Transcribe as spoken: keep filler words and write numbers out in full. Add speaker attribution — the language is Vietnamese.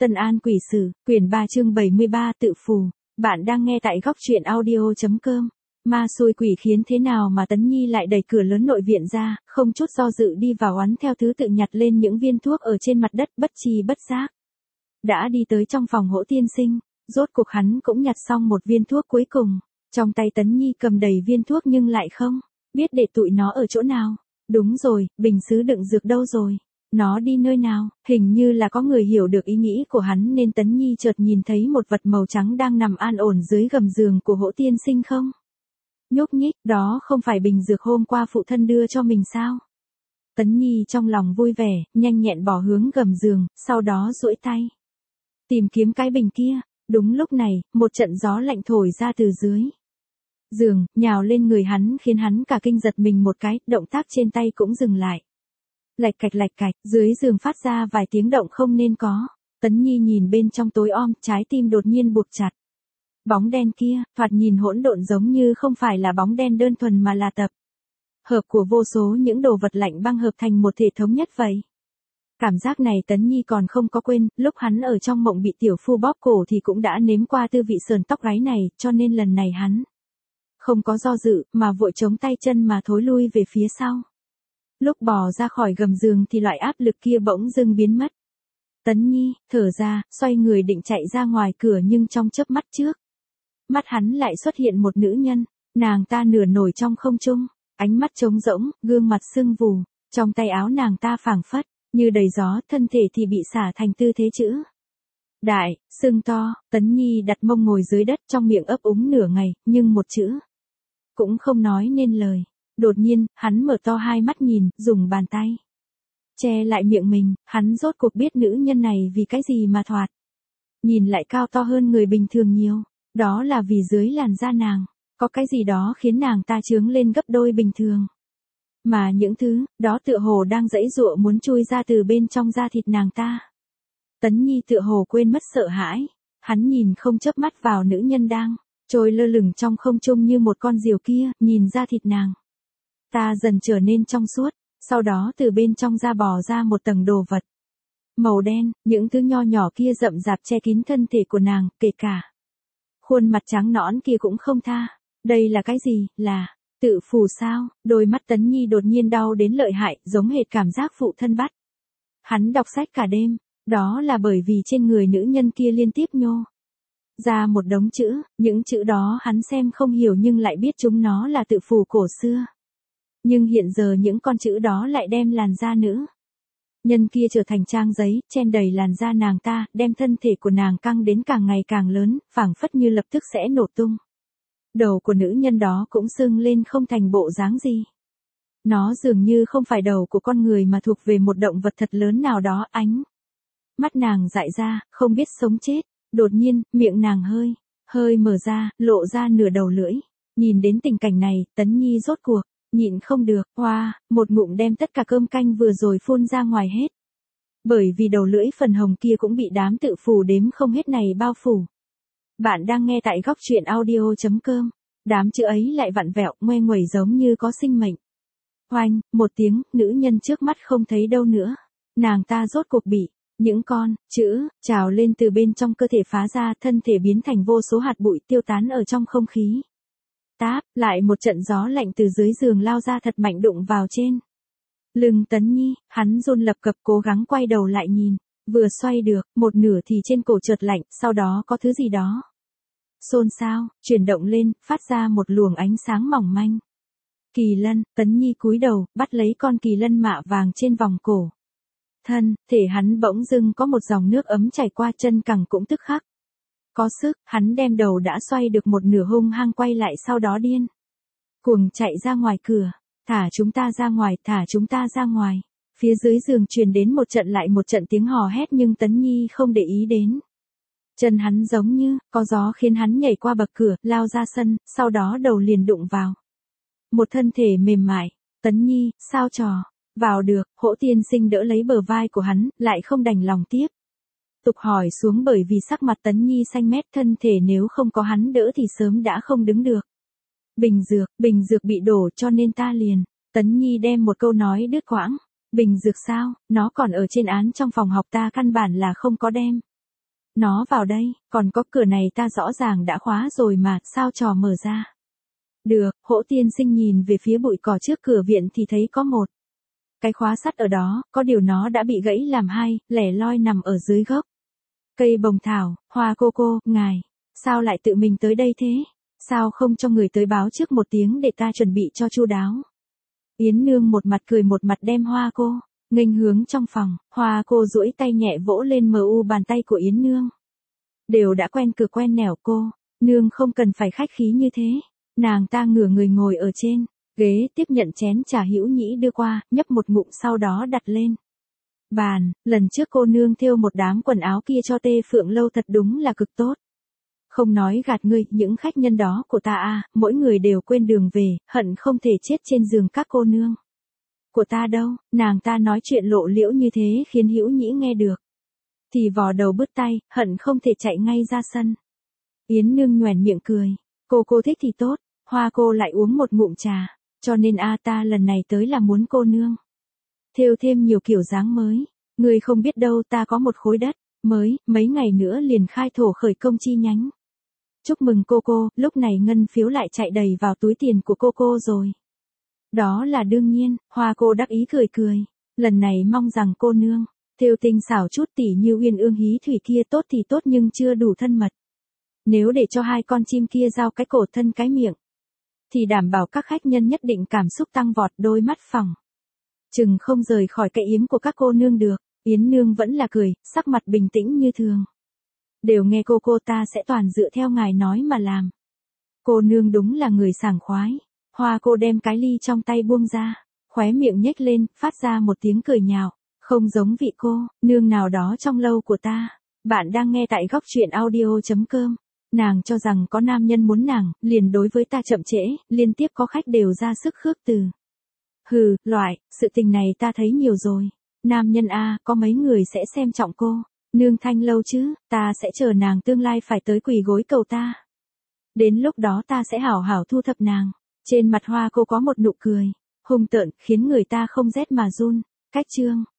Speaker 1: Tân An Quỷ Sử, quyển ba chương bảy mươi ba tự phù. Bạn đang nghe tại góc truyện audio.com. Ma xui quỷ khiến thế nào mà Tấn Nhi lại đẩy cửa lớn nội viện ra, không chút do dự đi vào oán theo thứ tự nhặt lên những viên thuốc ở trên mặt đất, bất tri bất giác. Đã đi tới trong phòng Hỗ tiên sinh, rốt cuộc hắn cũng nhặt xong một viên thuốc cuối cùng. Trong tay Tấn Nhi cầm đầy viên thuốc nhưng lại không biết để tụi nó ở chỗ nào. Đúng rồi, bình sứ đựng dược đâu rồi? Nó đi nơi nào? Hình như là có người hiểu được ý nghĩ của hắn nên Tấn Nhi chợt nhìn thấy một vật màu trắng đang nằm an ổn dưới gầm giường của Hỗ tiên sinh không? Nhúc nhích, đó không phải bình dược hôm qua phụ thân đưa cho mình sao? Tấn Nhi trong lòng vui vẻ, nhanh nhẹn bỏ hướng gầm giường, sau đó duỗi tay tìm kiếm cái bình kia. Đúng lúc này, một trận gió lạnh thổi ra từ dưới giường, nhào lên người hắn khiến hắn cả kinh giật mình một cái, động tác trên tay cũng dừng lại. Lạch cạch lạch cạch, dưới giường phát ra vài tiếng động không nên có. Tấn Nhi nhìn bên trong tối om, trái tim đột nhiên buộc chặt. Bóng đen kia, thoạt nhìn hỗn độn giống như không phải là bóng đen đơn thuần mà là tập hợp của vô số những đồ vật lạnh băng hợp thành một thể thống nhất vậy. Cảm giác này Tấn Nhi còn không có quên, lúc hắn ở trong mộng bị tiểu phu bóp cổ thì cũng đã nếm qua tư vị sờn tóc gáy này, cho nên lần này hắn không có do dự, mà vội chống tay chân mà thối lui về phía sau. Lúc bò ra khỏi gầm giường thì loại áp lực kia bỗng dưng biến mất. Tấn Nhi, thở ra, xoay người định chạy ra ngoài cửa nhưng trong chớp mắt trước. Mắt hắn lại xuất hiện một nữ nhân, nàng ta nửa nổi trong không trung, ánh mắt trống rỗng, gương mặt sưng vù, trong tay áo nàng ta phảng phất như đầy gió, thân thể thì bị xả thành tư thế chữ đại, sưng to. Tấn Nhi đặt mông ngồi dưới đất trong miệng ấp úng nửa ngày, nhưng một chữ cũng không nói nên lời. Đột nhiên, hắn mở to hai mắt nhìn, dùng bàn tay che lại miệng mình, hắn rốt cuộc biết nữ nhân này vì cái gì mà thoạt nhìn lại cao to hơn người bình thường nhiều. Đó là vì dưới làn da nàng có cái gì đó khiến nàng ta chướng lên gấp đôi bình thường. Mà những thứ đó tựa hồ đang giãy giụa muốn chui ra từ bên trong da thịt nàng ta. Tấn Nhi tựa hồ quên mất sợ hãi, hắn nhìn không chớp mắt vào nữ nhân đang trôi lơ lửng trong không trung như một con diều kia, nhìn da thịt nàng ta dần trở nên trong suốt, sau đó từ bên trong da bò ra một tầng đồ vật màu đen, những thứ nho nhỏ kia rậm rạp che kín thân thể của nàng, kể cả khuôn mặt trắng nõn kia cũng không tha. Đây là cái gì? Là tự phù sao? Đôi mắt Tấn Nhi đột nhiên đau đến lợi hại, giống hệt cảm giác phụ thân bắt hắn đọc sách cả đêm. Đó là bởi vì trên người nữ nhân kia liên tiếp nhô ra một đống chữ, những chữ đó hắn xem không hiểu nhưng lại biết chúng nó là tự phù cổ xưa. Nhưng hiện giờ những con chữ đó lại đem làn da nữ nhân kia trở thành trang giấy, chen đầy làn da nàng ta, đem thân thể của nàng căng đến càng ngày càng lớn, phảng phất như lập tức sẽ nổ tung. Đầu của nữ nhân đó cũng sưng lên không thành bộ dáng gì. Nó dường như không phải đầu của con người mà thuộc về một động vật thật lớn nào đó. Ánh mắt nàng dại ra, không biết sống chết. Đột nhiên, miệng nàng hơi, hơi mở ra, lộ ra nửa đầu lưỡi. Nhìn đến tình cảnh này, Tấn Nhi rốt cuộc nhịn không được, hoa, một ngụm đem tất cả cơm canh vừa rồi phun ra ngoài hết. Bởi vì đầu lưỡi phần hồng kia cũng bị đám tự phù đếm không hết này bao phủ. Bạn đang nghe tại góc truyện audio.com. Đám chữ ấy lại vặn vẹo, ngoe nguẩy giống như có sinh mệnh. Oanh, một tiếng, nữ nhân trước mắt không thấy đâu nữa. Nàng ta rốt cuộc bị những con chữ trào lên từ bên trong cơ thể phá ra, thân thể biến thành vô số hạt bụi tiêu tán ở trong không khí. Táp, lại một trận gió lạnh từ dưới giường lao ra thật mạnh đụng vào trên lưng Tấn Nhi, hắn run lập cập cố gắng quay đầu lại nhìn, vừa xoay được, một nửa thì trên cổ chợt lạnh, sau đó có thứ gì đó xôn xao, chuyển động lên, phát ra một luồng ánh sáng mỏng manh. Kỳ lân. Tấn Nhi cúi đầu, bắt lấy con kỳ lân mạ vàng trên vòng cổ. Thân, thể hắn bỗng dưng có một dòng nước ấm chảy qua, chân cẳng cũng tức khắc có sức, hắn đem đầu đã xoay được một nửa hung hăng quay lại, sau đó điên cuồng chạy ra ngoài cửa. Thả chúng ta ra ngoài, thả chúng ta ra ngoài. Phía dưới giường truyền đến một trận lại một trận tiếng hò hét nhưng Tấn Nhi không để ý đến. Chân hắn giống như có gió khiến hắn nhảy qua bậc cửa, lao ra sân, sau đó đầu liền đụng vào một thân thể mềm mại. Tấn Nhi, sao trò? Vào được. Hỗ tiên sinh đỡ lấy bờ vai của hắn, lại không đành lòng tiếp tục hỏi xuống bởi vì sắc mặt Tấn Nhi xanh mét, thân thể nếu không có hắn đỡ thì sớm đã không đứng được. Bình dược, bình dược bị đổ cho nên ta liền. Tấn Nhi đem một câu nói đứt quãng. Bình dược sao? Nó còn ở trên án trong phòng học, ta căn bản là không có đem Nó vào đây, còn có cửa này ta rõ ràng đã khóa rồi mà, sao trò mở ra? Được, Hỗ tiên sinh nhìn về phía bụi cỏ trước cửa viện thì thấy có một cái khóa sắt ở đó, có điều nó đã bị gãy làm hai, lẻ loi nằm ở dưới gốc cây bồng thảo. Hoa cô cô, ngài, sao lại tự mình tới đây thế? Sao không cho người tới báo trước một tiếng để ta chuẩn bị cho chu đáo? Yến Nương một mặt cười một mặt đem Hoa cô nghênh hướng trong phòng. Hoa cô duỗi tay nhẹ vỗ lên mờ u bàn tay của Yến Nương. Đều đã quen cửa quen nẻo cô, nương không cần phải khách khí như thế. Nàng ta ngửa người ngồi ở trên ghế tiếp nhận chén trà hữu nhĩ đưa qua, nhấp một ngụm sau đó đặt lên bàn. Lần trước cô nương thêu một đám quần áo kia cho Tê Phượng Lâu thật đúng là cực tốt. Không nói gạt ngươi, những khách nhân đó của ta à, mỗi người đều quên đường về, hận không thể chết trên giường các cô nương của ta đâu. Nàng ta nói chuyện lộ liễu như thế khiến hữu nhĩ nghe được thì vò đầu bứt tay, hận không thể chạy ngay ra sân. Yến Nương nhoẻn miệng cười, cô cô thích thì tốt. Hoa cô lại uống một ngụm trà, cho nên a ta lần này tới là muốn cô nương thêu thêm nhiều kiểu dáng mới. Người không biết đâu, ta có một khối đất mới, mấy ngày nữa liền khai thổ khởi công chi nhánh. Chúc mừng cô cô, lúc này ngân phiếu lại chạy đầy vào túi tiền của cô cô rồi. Đó là đương nhiên. Hoa cô đắc ý cười cười, lần này mong rằng cô nương thêu tinh xảo chút tỉ như uyên ương hí thủy kia tốt thì tốt nhưng chưa đủ thân mật. Nếu để cho hai con chim kia giao cái cổ thân cái miệng, thì đảm bảo các khách nhân nhất định cảm xúc tăng vọt, đôi mắt phẳng chừng không rời khỏi cái yếm của các cô nương được. Yến Nương vẫn là cười, sắc mặt bình tĩnh như thường. Đều nghe cô cô, ta sẽ toàn dựa theo ngài nói mà làm. Cô nương đúng là người sảng khoái. Hoa cô đem cái ly trong tay buông ra, khóe miệng nhếch lên, phát ra một tiếng cười nhạo. Không giống vị cô nương nào đó trong lâu của ta. Bạn đang nghe tại góc truyện audio chấm com. Nàng cho rằng có nam nhân muốn nàng, liền đối với ta chậm trễ, liên tiếp có khách đều ra sức khước từ. Hừ, loại, sự tình này ta thấy nhiều rồi. Nam nhân a, có mấy người sẽ xem trọng cô nương thanh lâu chứ, ta sẽ chờ nàng tương lai phải tới quỳ gối cầu ta. Đến lúc đó ta sẽ hảo hảo thu thập nàng. Trên mặt Hoa cô có một nụ cười hung tợn, khiến người ta không rét mà run. Cách chương